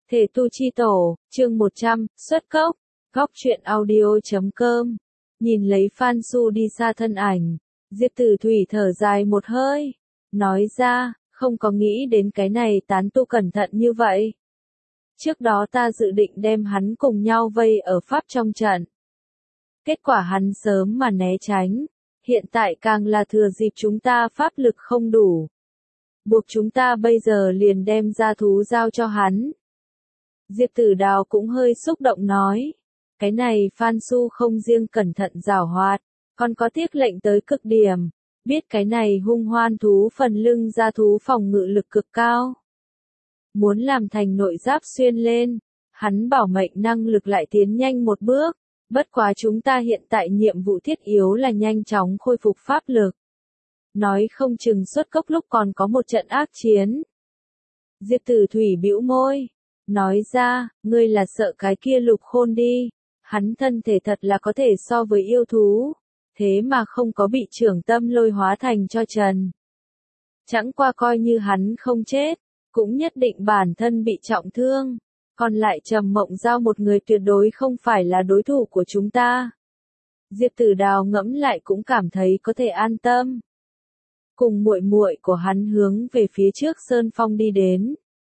Thể tu chi tổ, chương 100, xuất cốc, góc truyện audio.com. Nhìn lấy Phan Xu đi xa thân ảnh, Diệp Tử Thủy thở dài một hơi, nói ra, không có nghĩ đến cái này tán tu cẩn thận như vậy. Trước đó ta dự định đem hắn cùng nhau vây ở pháp trong trận. Kết quả hắn sớm mà né tránh, hiện tại càng là thừa dịp chúng ta pháp lực không đủ. Buộc chúng ta bây giờ liền đem ra thú giao cho hắn. Diệp Tử Đào cũng hơi xúc động nói, cái này Phan Xu không riêng cẩn thận giảo hoạt, còn có tiếc lệnh tới cực điểm, biết cái này hung hoan thú phần lưng ra thú phòng ngự lực cực cao. Muốn làm thành nội giáp xuyên lên, hắn bảo mệnh năng lực lại tiến nhanh một bước, bất quá chúng ta hiện tại nhiệm vụ thiết yếu là nhanh chóng khôi phục pháp lực. Nói không chừng xuất cốc lúc còn có một trận ác chiến. Diệp Tử Thủy bĩu môi, nói ra, ngươi là sợ cái kia Lục Khôn đi, hắn thân thể thật là có thể so với yêu thú, thế mà không có bị trưởng tâm lôi hóa thành cho trần. Chẳng qua coi như hắn không chết, cũng nhất định bản thân bị trọng thương, còn lại Trầm Mộng Giao một người tuyệt đối không phải là đối thủ của chúng ta. Diệp Tử Đào ngẫm lại cũng cảm thấy có thể an tâm. Cùng muội muội của hắn hướng về phía trước Sơn Phong đi đến.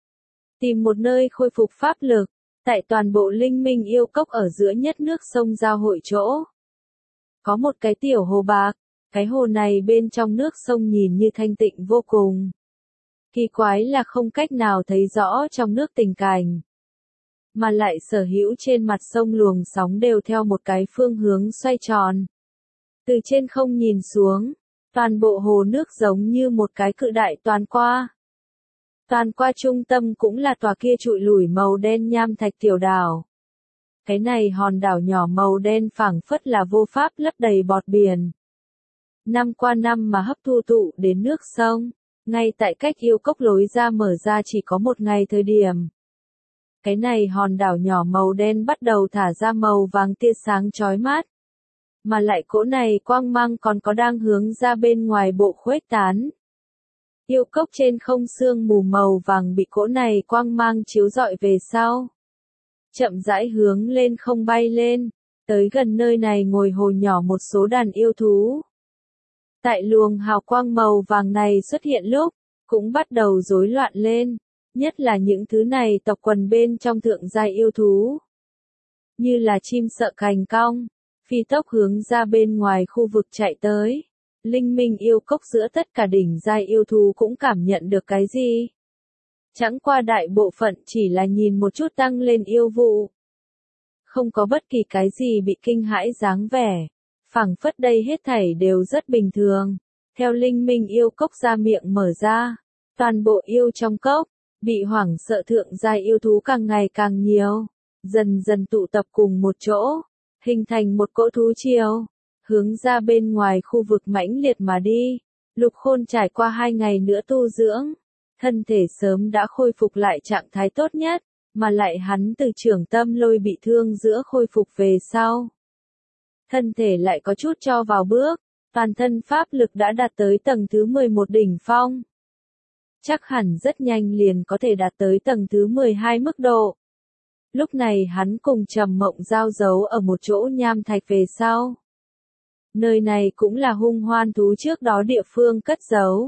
Tìm một nơi khôi phục pháp lực, tại toàn bộ Linh Minh Yêu Cốc ở giữa nhất nước sông giao hội chỗ. Có một cái tiểu hồ bạc, cái hồ này bên trong nước sông nhìn như thanh tịnh vô cùng. Kỳ quái là không cách nào thấy rõ trong nước tình cảnh. Mà lại sở hữu trên mặt sông luồng sóng đều theo một cái phương hướng xoay tròn. Từ trên không nhìn xuống, toàn bộ hồ nước giống như một cái cự đại toàn qua. Toàn qua trung tâm cũng là tòa kia trụi lủi màu đen nham thạch tiểu đảo. Cái này hòn đảo nhỏ màu đen phảng phất là vô pháp lấp đầy bọt biển. Năm qua năm mà hấp thu tụ đến nước sông, ngay tại cách yêu cốc lối ra mở ra chỉ có một ngày thời điểm. Cái này hòn đảo nhỏ màu đen bắt đầu thả ra màu vàng tia sáng chói mắt. Mà lại cỗ này quang mang còn có đang hướng ra bên ngoài bộ khuếch tán. Yêu cốc trên không sương mù màu vàng bị cỗ này quang mang chiếu rọi về sau. Chậm rãi hướng lên không bay lên, tới gần nơi này ngồi hồ nhỏ một số đàn yêu thú. Tại luồng hào quang màu vàng này xuất hiện lúc, cũng bắt đầu rối loạn lên, nhất là những thứ này tộc quần bên trong thượng giai yêu thú. Như là chim sợ cành cong, phi tốc hướng ra bên ngoài khu vực chạy tới. Linh Minh Yêu Cốc giữa tất cả đỉnh giai yêu thú cũng cảm nhận được cái gì? Chẳng qua đại bộ phận chỉ là nhìn một chút tăng lên yêu vụ. Không có bất kỳ cái gì bị kinh hãi dáng vẻ. Phảng phất đây hết thảy đều rất bình thường. Theo Linh Minh Yêu Cốc ra miệng mở ra, toàn bộ yêu trong cốc, bị hoảng sợ thượng giai yêu thú càng ngày càng nhiều. Dần dần tụ tập cùng một chỗ, hình thành một cỗ thú triều. Hướng ra bên ngoài khu vực mãnh liệt mà đi. Lục Khôn trải qua 2 ngày nữa tu dưỡng, thân thể sớm đã khôi phục lại trạng thái tốt nhất, mà lại hắn từ trưởng tâm lôi bị thương giữa khôi phục về sau. Thân thể lại có chút cho vào bước, toàn thân pháp lực đã đạt tới tầng thứ 11 đỉnh phong. Chắc hẳn rất nhanh liền có thể đạt tới tầng thứ 12 mức độ. Lúc này hắn cùng Trầm Mộng Giao giấu ở một chỗ nham thạch về sau. Nơi này cũng là hung hoan thú trước đó địa phương cất giấu.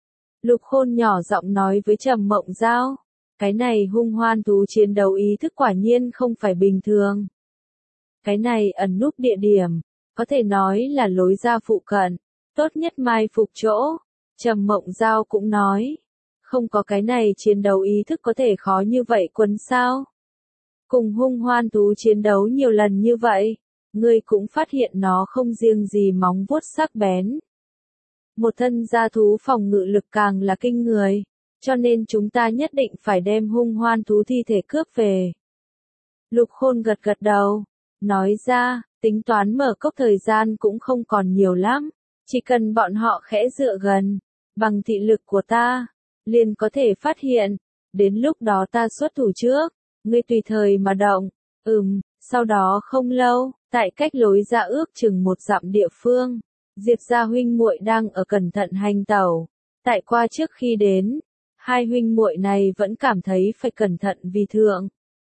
Lục Khôn nhỏ giọng nói với Trầm Mộng Giao, cái này hung hoan thú chiến đấu ý thức quả nhiên không phải bình thường. Cái này ẩn núp địa điểm, có thể nói là lối ra phụ cận, tốt nhất mai phục chỗ. Trầm Mộng Giao cũng nói, không có cái này chiến đấu ý thức có thể khó như vậy quấn sao. Cùng hung hoan thú chiến đấu nhiều lần như vậy. Ngươi cũng phát hiện nó không riêng gì móng vuốt sắc bén. Một thân gia thú phòng ngự lực càng là kinh người, cho nên chúng ta nhất định phải đem hung hoan thú thi thể cướp về. Lục Khôn gật gật đầu, nói ra, tính toán mở cốc thời gian cũng không còn nhiều lắm, chỉ cần bọn họ khẽ dựa gần, bằng thị lực của ta, liền có thể phát hiện, đến lúc đó ta xuất thủ trước, ngươi tùy thời mà động, sau đó không lâu. Tại cách lối ra ước chừng 1 dặm địa phương, Diệp gia huynh muội đang ở cẩn thận hành tẩu. Tại qua trước khi đến, hai huynh muội này vẫn cảm thấy phải cẩn thận vì thượng.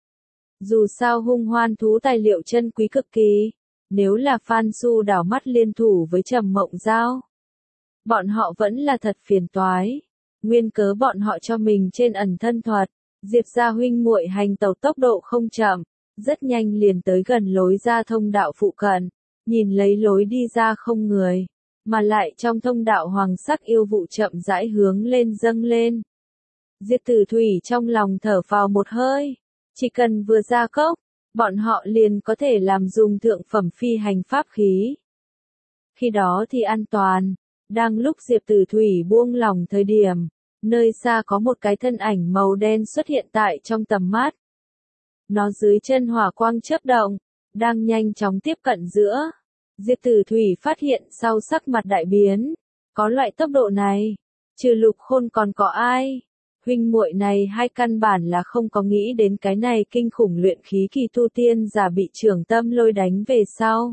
Dù sao hung hoan thú tài liệu chân quý cực kỳ, nếu là Phan Xu đảo mắt liên thủ với Trầm Mộng Giao, bọn họ vẫn là thật phiền toái. Nguyên cớ bọn họ cho mình trên ẩn thân thuật, Diệp gia huynh muội hành tẩu tốc độ không chậm, rất nhanh liền tới gần lối ra thông đạo phụ cận, nhìn lấy lối đi ra không người, mà lại trong thông đạo hoàng sắc yêu vụ chậm rãi hướng lên dâng lên. Diệp Tử Thủy trong lòng thở phào một hơi, chỉ cần vừa ra cốc, bọn họ liền có thể làm dùng thượng phẩm phi hành pháp khí. Khi đó thì an toàn. Đang lúc Diệp Tử Thủy buông lòng thời điểm, nơi xa có một cái thân ảnh màu đen xuất hiện tại trong tầm mắt. Nó dưới chân hỏa quang chớp động, đang nhanh chóng tiếp cận giữa. Diệp Tử Thủy phát hiện sau sắc mặt đại biến, có loại tốc độ này, trừ Lục Khôn còn có ai? Huynh muội này hai căn bản là không có nghĩ đến cái này kinh khủng luyện khí kỳ tu tiên giả bị trưởng tâm lôi đánh về sau.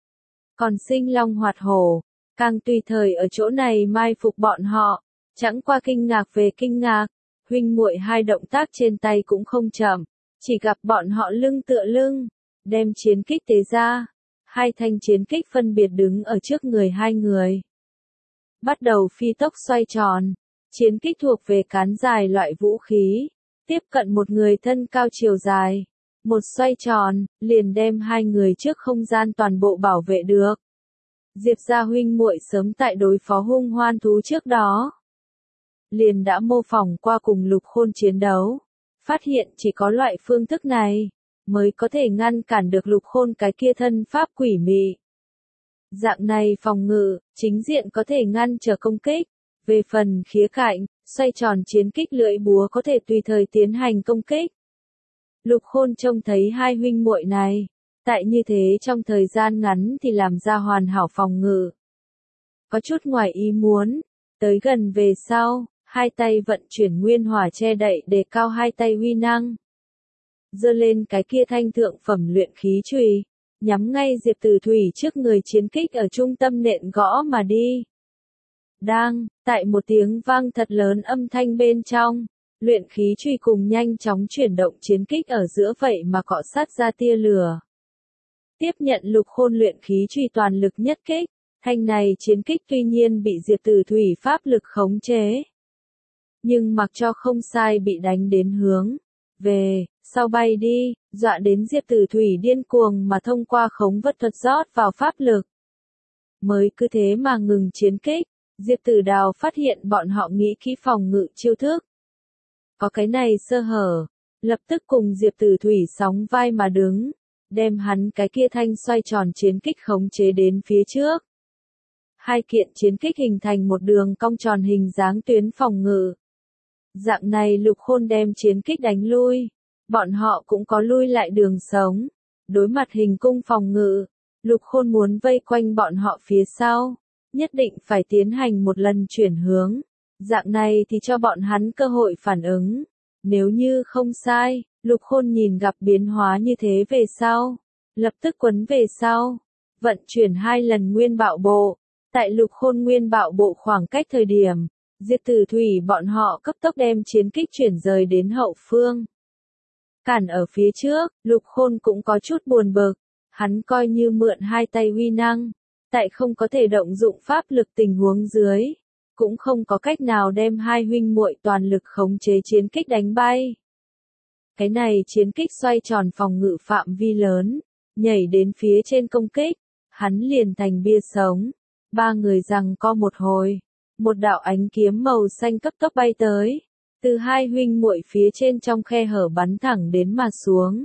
Còn Sinh Long Hoạt Hổ, càng tùy thời ở chỗ này mai phục bọn họ, chẳng qua kinh ngạc về kinh ngạc, huynh muội hai động tác trên tay cũng không chậm, chỉ gặp bọn họ lưng tựa lưng, đem chiến kích tế ra, hai thanh chiến kích phân biệt đứng ở trước người hai người. Bắt đầu phi tốc xoay tròn, chiến kích thuộc về cán dài loại vũ khí, tiếp cận một người thân cao chiều dài, một xoay tròn, liền đem hai người trước không gian toàn bộ bảo vệ được. Diệp gia huynh muội sớm tại đối phó hung hoan thú trước đó, liền đã mô phỏng qua cùng Lục Khôn chiến đấu, phát hiện chỉ có loại phương thức này, mới có thể ngăn cản được Lục Khôn cái kia thân pháp quỷ mị. Dạng này phòng ngự, chính diện có thể ngăn trở công kích, về phần khía cạnh, xoay tròn chiến kích lưỡi búa có thể tùy thời tiến hành công kích. Lục Khôn trông thấy hai huynh muội này, tại như thế trong thời gian ngắn thì làm ra hoàn hảo phòng ngự. Có chút ngoài ý muốn, tới gần về sau, hai tay vận chuyển nguyên hỏa che đậy đề cao hai tay uy năng. Giơ lên cái kia thanh thượng phẩm luyện khí chùy, nhắm ngay Diệp Tử Thủy trước người chiến kích ở trung tâm nện gõ mà đi. Đang, tại một tiếng vang thật lớn âm thanh bên trong, luyện khí chùy cùng nhanh chóng chuyển động chiến kích ở giữa vậy mà cọ sát ra tia lửa. Tiếp nhận Lục Khôn luyện khí chùy toàn lực nhất kích, thanh này chiến kích tuy nhiên bị Diệp Tử Thủy pháp lực khống chế, nhưng mặc cho không sai bị đánh đến hướng về sau bay đi, dọa đến Diệp Tử Thủy điên cuồng mà thông qua khống vật thuật rót vào pháp lực. Mới cứ thế mà ngừng chiến kích, Diệp Tử Đào phát hiện bọn họ nghĩ kỹ phòng ngự chiêu thức. Có cái này sơ hở, lập tức cùng Diệp Tử Thủy sóng vai mà đứng, đem hắn cái kia thanh xoay tròn chiến kích khống chế đến phía trước. Hai kiện chiến kích hình thành một đường cong tròn hình dáng tuyến phòng ngự. Dạng này Lục Khôn đem chiến kích đánh lui, bọn họ cũng có lui lại đường sống. Đối mặt hình cung phòng ngự, Lục Khôn muốn vây quanh bọn họ phía sau, nhất định phải tiến hành một lần chuyển hướng. Dạng này thì cho bọn hắn cơ hội phản ứng. Nếu như không sai, Lục Khôn nhìn gặp biến hóa như thế về sau, lập tức quấn về sau, vận chuyển hai lần nguyên bạo bộ. Tại Lục Khôn nguyên bạo bộ khoảng cách thời điểm, Diệp Tử Thủy bọn họ cấp tốc đem chiến kích chuyển rời đến hậu phương. Cản ở phía trước, Lục Khôn cũng có chút buồn bực, hắn coi như mượn hai tay uy năng, tại không có thể động dụng pháp lực tình huống dưới, cũng không có cách nào đem hai huynh muội toàn lực khống chế chiến kích đánh bay. Cái này chiến kích xoay tròn phòng ngự phạm vi lớn, nhảy đến phía trên công kích, hắn liền thành bia sống. Ba người giằng co một hồi, một đạo ánh kiếm màu xanh cấp tốc bay tới, từ hai huynh muội phía trên trong khe hở bắn thẳng đến mà xuống.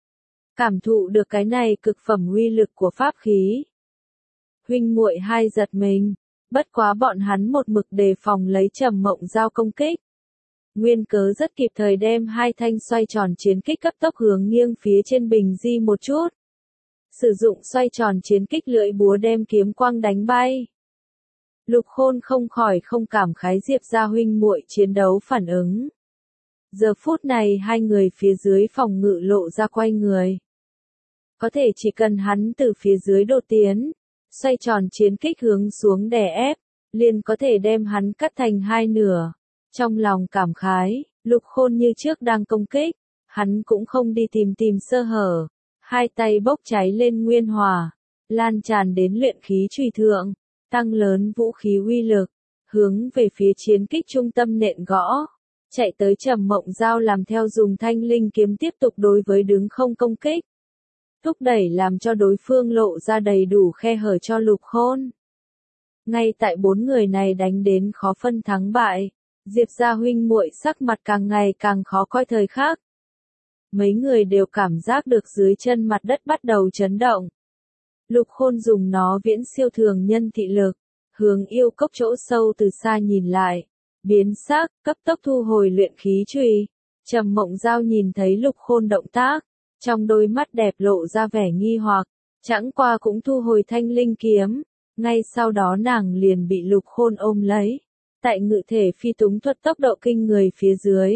Cảm thụ được cái này cực phẩm uy lực của pháp khí, huynh muội hai giật mình, bất quá bọn hắn một mực đề phòng lấy Trầm Mộng Giao công kích. Nguyên cớ rất kịp thời đem hai thanh xoay tròn chiến kích cấp tốc hướng nghiêng phía trên bình di một chút. Sử dụng xoay tròn chiến kích lưỡi búa đem kiếm quang đánh bay. Lục Khôn không khỏi không cảm khái Diệp gia huynh muội chiến đấu phản ứng. Giờ phút này hai người phía dưới phòng ngự lộ ra quay người. Có thể chỉ cần hắn từ phía dưới đột tiến, xoay tròn chiến kích hướng xuống đè ép, liền có thể đem hắn cắt thành hai nửa. Trong lòng cảm khái, Lục Khôn như trước đang công kích, hắn cũng không đi tìm sơ hở, hai tay bốc cháy lên nguyên hỏa, lan tràn đến luyện khí chùy thượng, tăng lớn vũ khí uy lực, hướng về phía chiến kích trung tâm nện gõ, chạy tới Trầm Mộng Dao làm theo dùng thanh linh kiếm tiếp tục đối với đứng không công kích, thúc đẩy làm cho đối phương lộ ra đầy đủ khe hở cho Lục Khôn. Ngay tại bốn người này đánh đến khó phân thắng bại, Diệp gia huynh muội sắc mặt càng ngày càng khó coi thời khắc. Mấy người đều cảm giác được dưới chân mặt đất bắt đầu chấn động. Lục Khôn dùng nó viễn siêu thường nhân thị lực, hướng yêu cốc chỗ sâu từ xa nhìn lại, biến sắc, cấp tốc thu hồi luyện khí chùy. Trầm Mộng Dao nhìn thấy Lục Khôn động tác, trong đôi mắt đẹp lộ ra vẻ nghi hoặc, chẳng qua cũng thu hồi thanh linh kiếm, ngay sau đó nàng liền bị Lục Khôn ôm lấy, tại ngự thể phi túng thuật tốc độ kinh người phía dưới.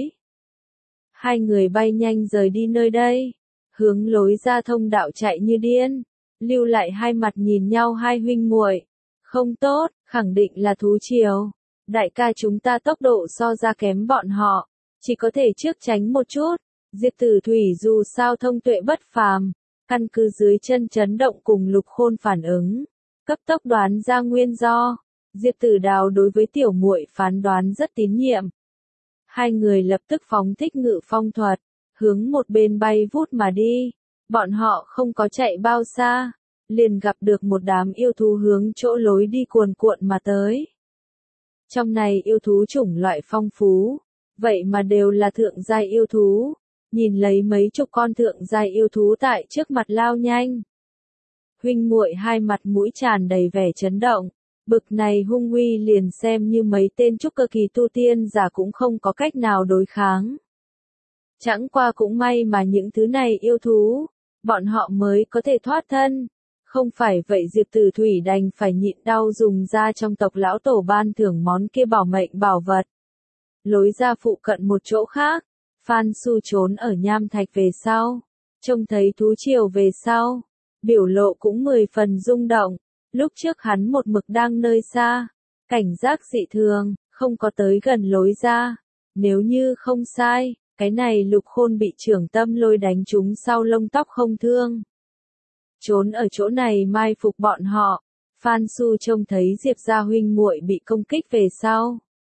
Hai người bay nhanh rời đi nơi đây, hướng lối ra thông đạo chạy như điên, lưu lại hai mặt nhìn nhau hai huynh muội. Không tốt, khẳng định là thú triều. Đại ca chúng ta tốc độ so ra kém bọn họ, chỉ có thể trước tránh một chút. Diệp Tử Thủy dù sao thông tuệ bất phàm, căn cứ dưới chân chấn động cùng Lục Khôn phản ứng, cấp tốc đoán ra nguyên do. Diệp Tử Đào đối với tiểu muội phán đoán rất tín nhiệm. Hai người lập tức phóng thích ngự phong thuật, hướng một bên bay vút mà đi. Bọn họ không có chạy bao xa, liền gặp được một đám yêu thú hướng chỗ lối đi cuồn cuộn mà tới. Trong này yêu thú chủng loại phong phú, vậy mà đều là thượng giai yêu thú. Nhìn lấy mấy chục con thượng giai yêu thú tại trước mặt lao nhanh. Huynh muội hai mặt mũi tràn đầy vẻ chấn động. Bực này hung uy liền xem như mấy tên trúc cơ kỳ tu tiên giả cũng không có cách nào đối kháng. Chẳng qua cũng may mà những thứ này yêu thú, bọn họ mới có thể thoát thân. Không phải vậy Diệp Tử Thủy đành phải nhịn đau dùng ra trong tộc lão tổ ban thưởng món kia bảo mệnh bảo vật. Lối ra phụ cận một chỗ khác, Phan Su trốn ở nham thạch về sau, trông thấy thú triều về sau, biểu lộ cũng 10 phần rung động. Lúc trước hắn một mực đang nơi xa, cảnh giác dị thường, không có tới gần lối ra. Nếu như không sai, cái này Lục Khôn bị trưởng tâm lôi đánh trúng sau lông tóc không thương. Trốn ở chỗ này mai phục bọn họ, Phan Su trông thấy Diệp gia huynh muội bị công kích về sau.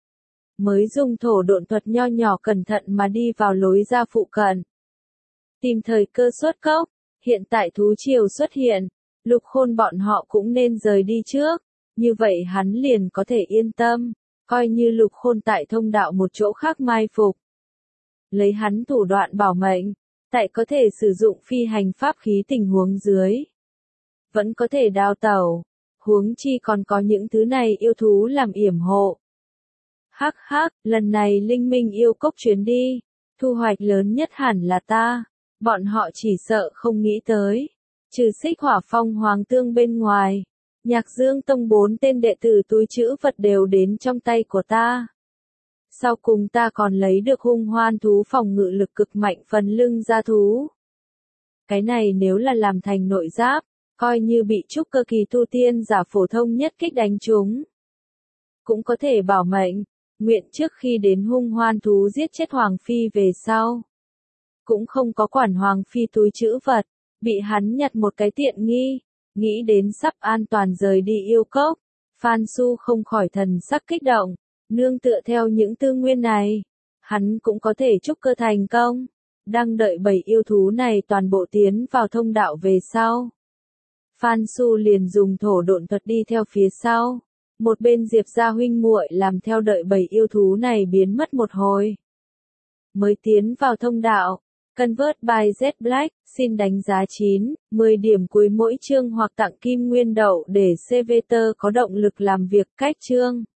Mới dùng thổ độn thuật nho nhỏ cẩn thận mà đi vào lối ra phụ cận. Tìm thời cơ xuất cốc, hiện tại thú triều xuất hiện. Lục Khôn bọn họ cũng nên rời đi trước, như vậy hắn liền có thể yên tâm, coi như Lục Khôn tại thông đạo một chỗ khác mai phục. Lấy hắn thủ đoạn bảo mệnh, tại có thể sử dụng phi hành pháp khí tình huống dưới. Vẫn có thể đào tẩu, huống chi còn có những thứ này yêu thú làm yểm hộ. Hắc hắc, lần này Linh Minh yêu cốc chuyến đi, thu hoạch lớn nhất hẳn là ta, bọn họ chỉ sợ không nghĩ tới. Trừ Xích Hỏa Phong Hoàng Tương bên ngoài, Nhạc Dương Tông 4 tên đệ tử túi trữ vật đều đến trong tay của ta. Sau cùng ta còn lấy được hung hoan thú phòng ngự lực cực mạnh phần lưng gia thú. Cái này nếu là làm thành nội giáp, coi như bị trúc cơ kỳ tu tiên giả phổ thông nhất kích đánh trúng. Cũng có thể bảo mệnh, nguyện trước khi đến hung hoan thú giết chết Hoàng Phi về sau. Cũng không có quản Hoàng Phi túi trữ vật. Bị hắn nhặt một cái tiện nghi, nghĩ đến sắp an toàn rời đi yêu cốc, Phan Su không khỏi thần sắc kích động, nương tựa theo những tư nguyên này, hắn cũng có thể trúc cơ thành công, đang đợi 7 yêu thú này toàn bộ tiến vào thông đạo về sau. Phan Su liền dùng thổ độn thuật đi theo phía sau, một bên Diệp gia huynh muội làm theo đợi 7 yêu thú này biến mất một hồi. Mới tiến vào thông đạo. Convert by Z Black, xin đánh giá 9, 10 điểm cuối mỗi chương hoặc tặng kim nguyên đậu để CVT có động lực làm việc cách chương.